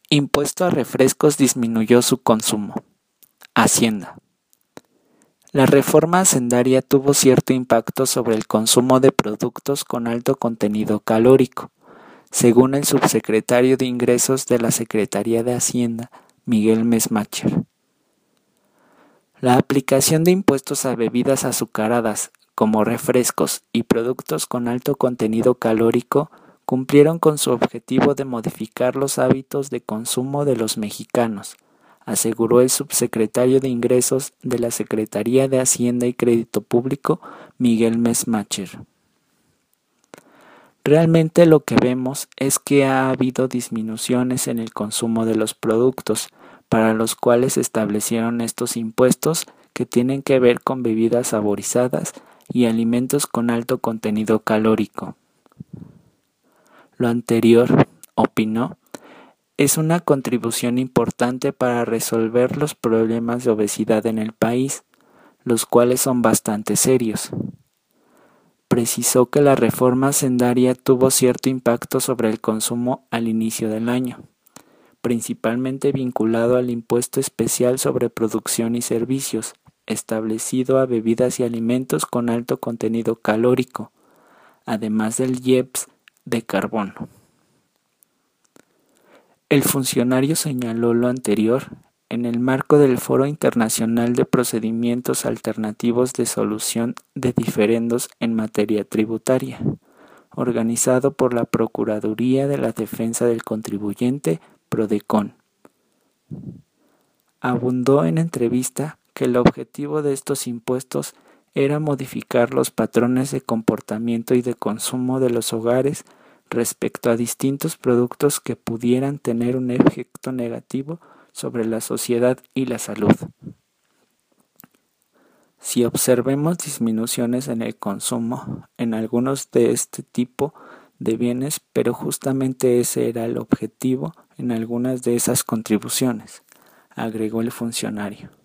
Impuesto a refrescos disminuyó su consumo. Hacienda. La reforma hacendaria tuvo cierto impacto sobre el consumo de productos con alto contenido calórico, según el subsecretario de Ingresos de la Secretaría de Hacienda, Miguel Mesmacher. La aplicación de impuestos a bebidas azucaradas, como refrescos y productos con alto contenido calórico, cumplieron con su objetivo de modificar los hábitos de consumo de los mexicanos, aseguró el subsecretario de Ingresos de la Secretaría de Hacienda y Crédito Público, Miguel Mesmacher. Realmente lo que vemos es que ha habido disminuciones en el consumo de los productos, para los cuales se establecieron estos impuestos que tienen que ver con bebidas saborizadas y alimentos con alto contenido calórico. Lo anterior, opinó, es una contribución importante para resolver los problemas de obesidad en el país, los cuales son bastante serios. Precisó que la reforma hacendaria tuvo cierto impacto sobre el consumo al inicio del año, principalmente vinculado al impuesto especial sobre producción y servicios, establecido a bebidas y alimentos con alto contenido calórico, además del IEPS de carbono. El funcionario señaló lo anterior en el marco del Foro Internacional de Procedimientos Alternativos de Solución de Diferendos en Materia Tributaria, organizado por la Procuraduría de la Defensa del Contribuyente, PRODECON. Abundó en entrevista que el objetivo de estos impuestos era modificar los patrones de comportamiento y de consumo de los hogares respecto a distintos productos que pudieran tener un efecto negativo sobre la sociedad y la salud. Si observemos disminuciones en el consumo en algunos de este tipo de bienes, pero justamente ese era el objetivo en algunas de esas contribuciones, agregó el funcionario.